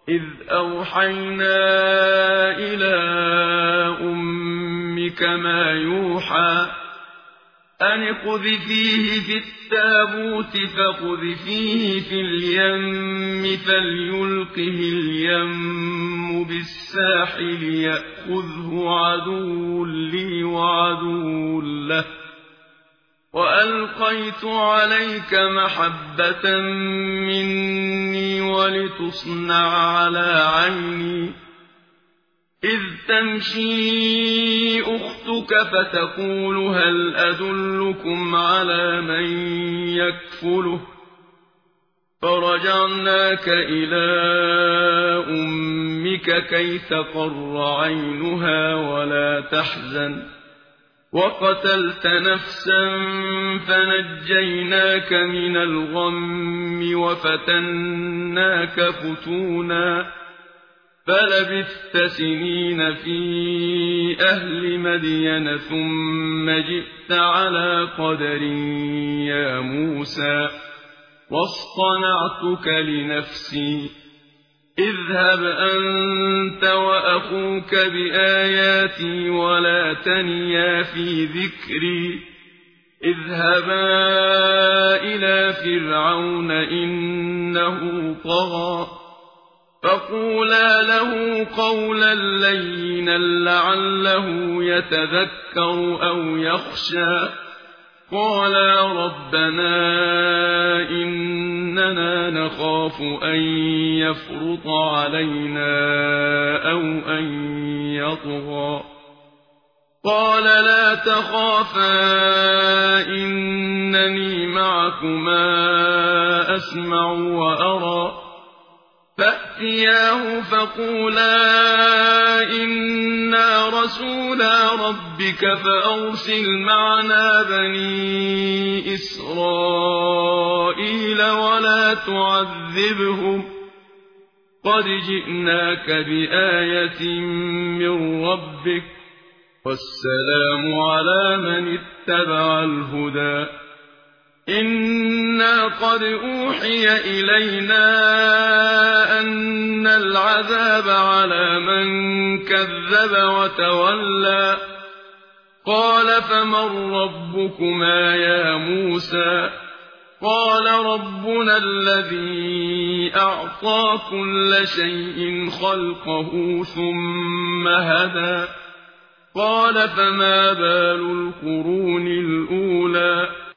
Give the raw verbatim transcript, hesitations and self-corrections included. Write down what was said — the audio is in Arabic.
إذ أوحينا إلى أمك ما يوحى أن اقذفيه في التابوت فاقذفيه في اليم فليلقه اليم بالساحل يأخذه عدو لي وعدو له وألقيت عليك محبة مني ولتصنع على عيني إذ تمشي أختك فتقول هل أدلكم على من يكفله فرجعناك إلى أمك كي تقر عينها ولا تحزن وقتلت نفسا فنجيناك من الغم وفتناك فتونا فلبثت سنين في أهل مدين ثم جئت على قدر يا موسى واصطنعتك لنفسي اذهب أنت وأخوك بآياتي ولا تنيا في ذكري اذهبا إلى فرعون إنه طغى فقولا له قولا لينا لعله يتذكر أو يخشى قالا ربنا إننا نخاف أن يفرط علينا أو أن يطغى قال لا تخافا إنني معكما أسمع وأرى فأتياه فقولا إنا رسولا ربك فأرسل معنا بني إسرائيل ولا تعذبهم قد جئناك بآية من ربك والسلام على من اتبع الهدى إنا قد أوحي إلينا أن العذاب على من كذب وتولى قال فمن ربكما يا موسى قال ربنا الذي أعطى كل شيء خلقه ثم هدى قال فما بال القرون الأولى